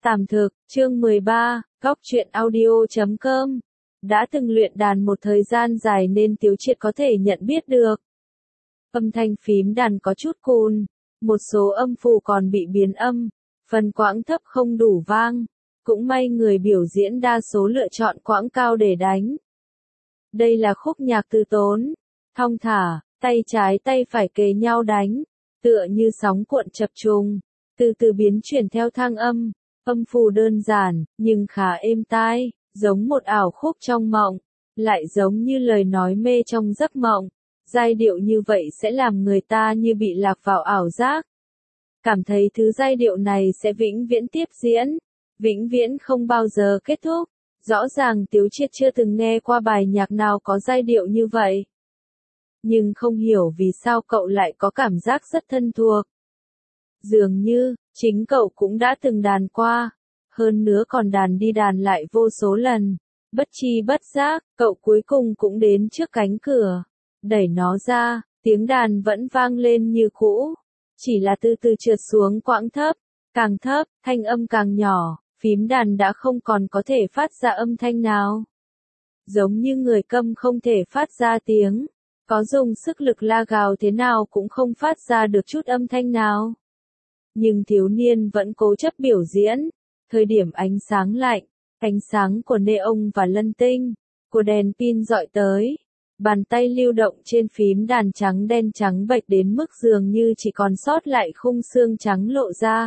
Tạm thực, chương 13, góc truyện audio.com. Đã từng luyện đàn một thời gian dài nên Tiếu Triệt có thể nhận biết được. Âm thanh phím đàn có chút cùn, một số âm符còn bị biến âm, phần quãng thấp không đủ vang. Cũng may người biểu diễn đa số lựa chọn quãng cao để đánh. Đây là khúc nhạc từ tốn, thong thả, tay trái tay phải kề nhau đánh, tựa như sóng cuộn chập trùng, từ từ biến chuyển theo thang âm. Âm符đơn giản, nhưng khá êm tai, giống một ảo khúc trong mộng, lại giống như lời nói mê trong giấc mộng. Giai điệu như vậy sẽ làm người ta như bị lạc vào ảo giác. Cảm thấy thứ giai điệu này sẽ vĩnh viễn tiếp diễn, vĩnh viễn không bao giờ kết thúc. Rõ ràng Tiếu Triệt chưa từng nghe qua bài nhạc nào có giai điệu như vậy. Nhưng không hiểu vì sao cậu lại có cảm giác rất thân thuộc. Dường như, chính cậu cũng đã từng đàn qua, hơn nữa còn đàn đi đàn lại vô số lần. Bất tri bất giác, cậu cuối cùng cũng đến trước cánh cửa. Đẩy nó ra, tiếng đàn vẫn vang lên như cũ. Chỉ là từ từ trượt xuống quãng thấp, càng thấp, thanh âm càng nhỏ, phím đàn đã không còn có thể phát ra âm thanh nào. Giống như người câm không thể phát ra tiếng, có dùng sức lực la gào thế nào cũng không phát ra được chút âm thanh nào. Nhưng thiếu niên vẫn cố chấp biểu diễn. Thời điểm ánh sáng lạnh, ánh sáng của neon và lân tinh, của đèn pin dọi tới, bàn tay lưu động trên phím đàn trắng đen trắng bệch đến mức dường như chỉ còn sót lại khung xương trắng lộ ra.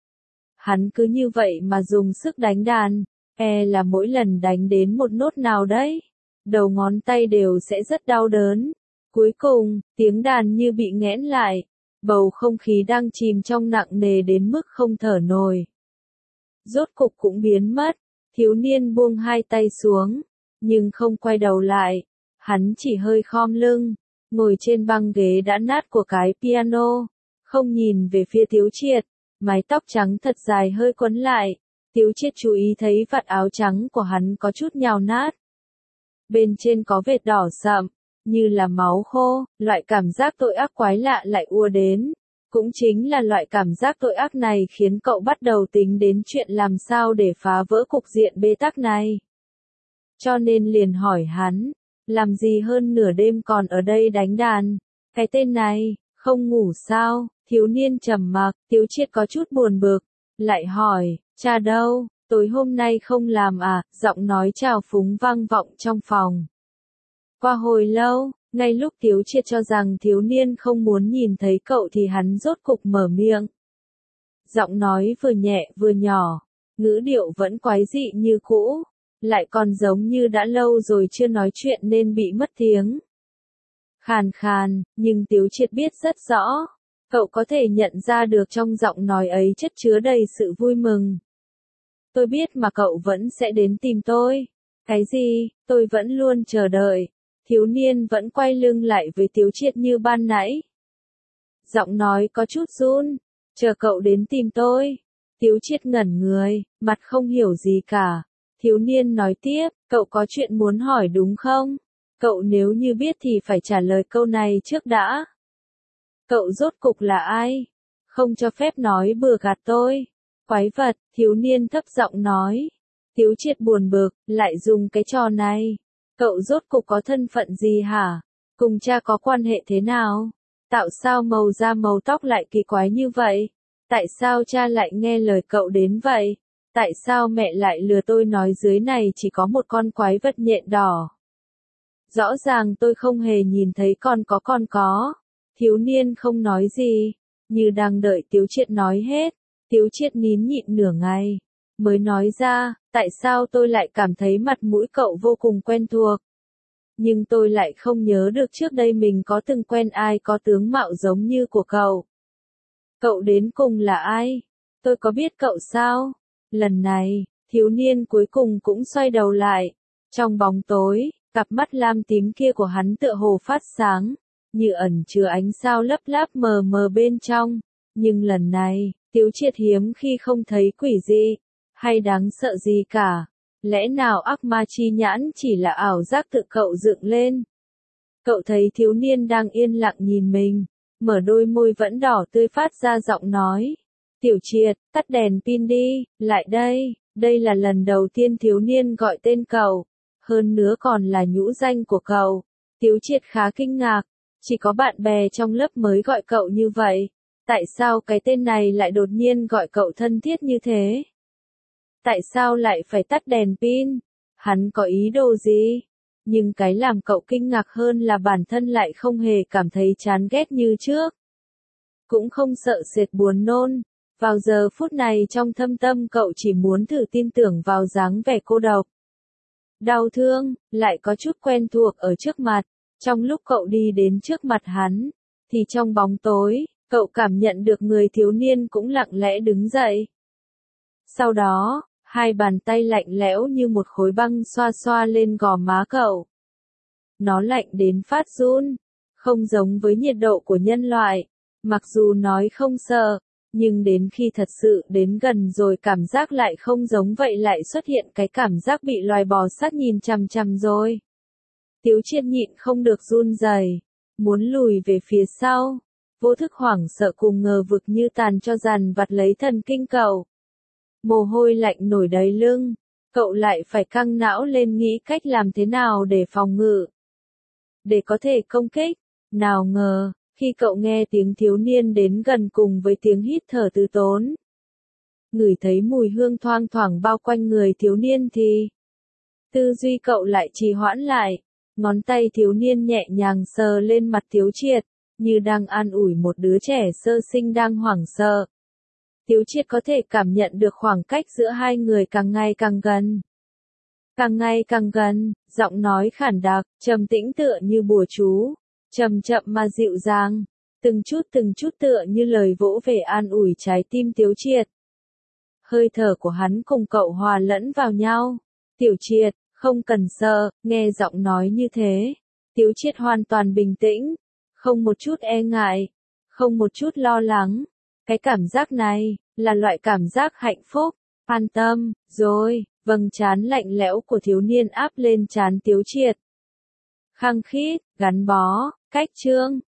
Hắn cứ như vậy mà dùng sức đánh đàn, là mỗi lần đánh đến một nốt nào đấy, đầu ngón tay đều sẽ rất đau đớn. Cuối cùng, tiếng đàn như bị nghẽn lại. Bầu không khí đang chìm trong nặng nề đến mức không thở nổi. Rốt cục cũng biến mất, thiếu niên buông hai tay xuống, nhưng không quay đầu lại. Hắn chỉ hơi khom lưng, ngồi trên băng ghế đã nát của cái piano, không nhìn về phía Tiếu Triệt, mái tóc trắng thật dài hơi quấn lại. Tiếu Triệt chú ý thấy vạt áo trắng của hắn có chút nhào nát. Bên trên có vệt đỏ sậm, như là máu khô, loại cảm giác tội ác quái lạ lại ùa đến. Cũng chính là loại cảm giác tội ác này khiến cậu bắt đầu tính đến chuyện làm sao để phá vỡ cục diện bế tắc này. Cho nên liền hỏi hắn, làm gì hơn nửa đêm còn ở đây đánh đàn, cái tên này, không ngủ sao? Thiếu niên trầm mặc, Tiếu Triệt có chút buồn bực, lại hỏi, cha đâu, tối hôm nay không làm à? Giọng nói trào phúng vang vọng trong phòng. Qua hồi lâu, ngay lúc Tiếu Triệt cho rằng thiếu niên không muốn nhìn thấy cậu thì hắn rốt cục mở miệng. Giọng nói vừa nhẹ vừa nhỏ, ngữ điệu vẫn quái dị như cũ, lại còn giống như đã lâu rồi chưa nói chuyện nên bị mất tiếng. Khàn khàn, nhưng Tiếu Triệt biết rất rõ, cậu có thể nhận ra được trong giọng nói ấy chất chứa đầy sự vui mừng. Tôi biết mà cậu vẫn sẽ đến tìm tôi. Cái gì? Tôi vẫn luôn chờ đợi. Thiếu niên vẫn quay lưng lại với Tiếu Triệt như ban nãy. Giọng nói có chút run, chờ cậu đến tìm tôi. Tiếu Triệt ngẩn người, mặt không hiểu gì cả. Thiếu niên nói tiếp, cậu có chuyện muốn hỏi đúng không? Cậu nếu như biết thì phải trả lời câu này trước đã. Cậu rốt cục là ai? Không cho phép nói bừa gạt tôi. Quái vật, thiếu niên thấp giọng nói. Tiếu Triệt buồn bực, lại dùng cái trò này. Cậu rốt cục có thân phận gì hả? Cùng cha có quan hệ thế nào? Tại sao màu da màu tóc lại kỳ quái như vậy? Tại sao cha lại nghe lời cậu đến vậy? Tại sao mẹ lại lừa tôi nói dưới này chỉ có một con quái vật nhện đỏ? Rõ ràng tôi không hề nhìn thấy con có. Thiếu niên không nói gì, như đang đợi Tiếu Triệt nói hết. Tiếu Triệt nín nhịn nửa ngày, mới nói ra, tại sao tôi lại cảm thấy mặt mũi cậu vô cùng quen thuộc. Nhưng tôi lại không nhớ được trước đây mình có từng quen ai có tướng mạo giống như của cậu. Cậu đến cùng là ai? Tôi có biết cậu sao? Lần này, thiếu niên cuối cùng cũng xoay đầu lại. Trong bóng tối, cặp mắt lam tím kia của hắn tựa hồ phát sáng, như ẩn chứa ánh sao lấp láp mờ mờ bên trong. Nhưng lần này, Tiếu Triệt hiếm khi không thấy quỷ dị, hay đáng sợ gì cả. Lẽ nào ác ma chi nhãn chỉ là ảo giác tự cậu dựng lên? Cậu thấy thiếu niên đang yên lặng nhìn mình, mở đôi môi vẫn đỏ tươi phát ra giọng nói. Tiểu Triệt, tắt đèn pin đi, lại đây, đây là lần đầu tiên thiếu niên gọi tên cậu, hơn nữa còn là nhũ danh của cậu. Tiếu Triệt khá kinh ngạc, chỉ có bạn bè trong lớp mới gọi cậu như vậy, tại sao cái tên này lại đột nhiên gọi cậu thân thiết như thế? Tại sao lại phải tắt đèn pin? Hắn có ý đồ gì? Nhưng cái làm cậu kinh ngạc hơn là bản thân lại không hề cảm thấy chán ghét như trước. Cũng không sợ sệt buồn nôn. Vào giờ phút này trong thâm tâm cậu chỉ muốn thử tin tưởng vào dáng vẻ cô độc. Đau thương, lại có chút quen thuộc ở trước mặt. Trong lúc cậu đi đến trước mặt hắn, thì trong bóng tối, cậu cảm nhận được người thiếu niên cũng lặng lẽ đứng dậy. Sau đó, hai bàn tay lạnh lẽo như một khối băng xoa xoa lên gò má cậu. Nó lạnh đến phát run, không giống với nhiệt độ của nhân loại. Mặc dù nói không sợ, nhưng đến khi thật sự đến gần rồi cảm giác lại không giống vậy, lại xuất hiện cái cảm giác bị loài bò sát nhìn chằm chằm rồi. Tiếu Triệt nhịn không được run rẩy, muốn lùi về phía sau. Vô thức hoảng sợ cùng ngờ vực như tàn cho dàn vặt lấy thần kinh cậu. Mồ hôi lạnh nổi đầy lưng, cậu lại phải căng não lên nghĩ cách làm thế nào để phòng ngự, để có thể công kích. Nào ngờ, khi cậu nghe tiếng thiếu niên đến gần cùng với tiếng hít thở từ tốn, ngửi thấy mùi hương thoang thoảng bao quanh người thiếu niên thì tư duy cậu lại trì hoãn lại. Ngón tay thiếu niên nhẹ nhàng sờ lên mặt Tiếu Triệt, như đang an ủi một đứa trẻ sơ sinh đang hoảng sợ. Tiếu Triệt có thể cảm nhận được khoảng cách giữa hai người càng ngày càng gần. Càng ngày càng gần, giọng nói khản đặc, trầm tĩnh tựa như bùa chú, chậm chậm mà dịu dàng, từng chút tựa như lời vỗ về an ủi trái tim Tiếu Triệt. Hơi thở của hắn cùng cậu hòa lẫn vào nhau. Tiểu Triệt, không cần sợ, nghe giọng nói như thế. Tiếu Triệt hoàn toàn bình tĩnh, không một chút e ngại, không một chút lo lắng. Cái cảm giác này, là loại cảm giác hạnh phúc, an tâm, rồi, vầng trán lạnh lẽo của thiếu niên áp lên trán Tiếu Triệt. Khăng khít, gắn bó, cách trương,